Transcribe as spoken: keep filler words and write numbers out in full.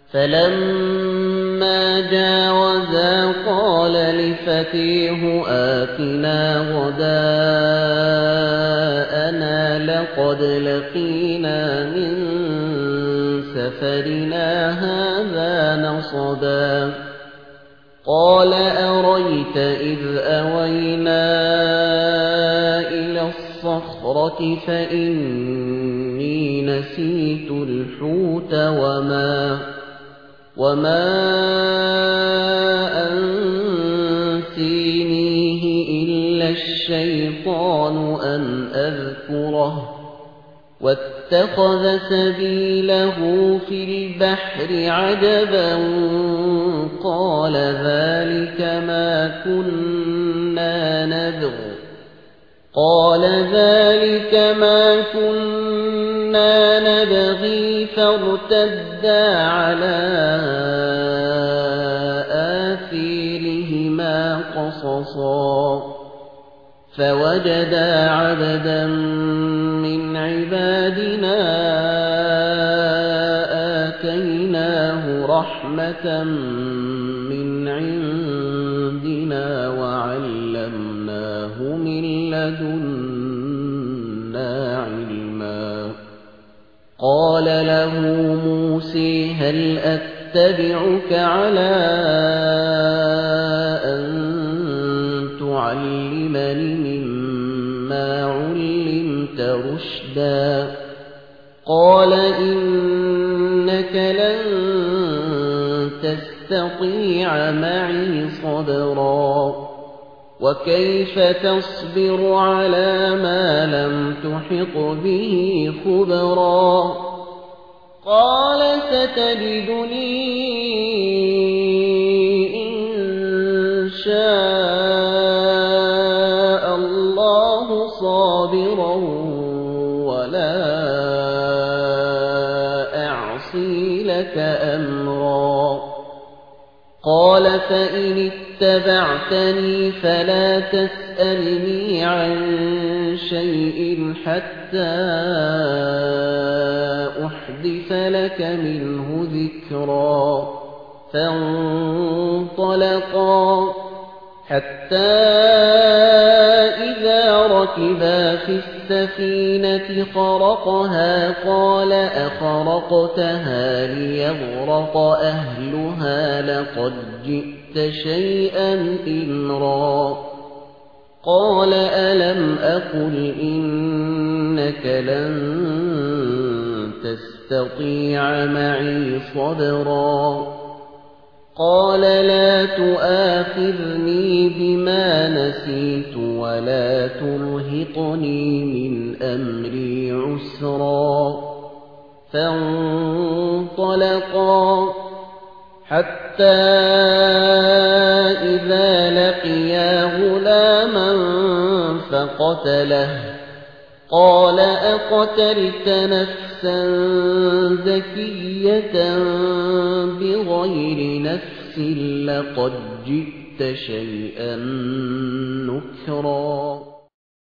فلما جاوزا قال لفتيه آتنا غداءنا لقد لقينا من سفرنا هذا نصبا قال أريت إذ أوينا إلى الصخرة فإني نسيت الحوت وما وما أنسينيه إلا الشيطان أن أذكره واتخذ سبيله في البحر عجبا قال ذلك ما كنا نبغ قال ذلك ما كنا نبغي فارتدا على آثارهما قصصا فوجدا عبدا من عبادنا آتيناه رحمة من عندنا وعلمناه من لدنا علما قال له موسى هل أتبعك على أن تعلمني مما علمت رشدا قال إنك لن تستطيع معي صبرا وكيف تصبر على ما لم تحط به خبرا قال ستجدني إن شاء الله صابرا ولا أعصي لك أمرا قال فإن اتبعتني فلا تسألني عن شيء حتى أحدث لك منه ذكرا فانطلقا حتى إذا ركبا في السفينة خرقها قال أخرقتها ليغرق أهلها لقد جئت شيئا إمرا قال ألم أقل إنك لن تستطيع معي صبرا قال لا تؤاخذني بما نسيت ولا ترهقني من أمري عسرا فانطلقا حتى إذا لقيا غلاما فقتله قال أقتلت نفسا زكية بغير نفس لقد جئت شيئا نكرا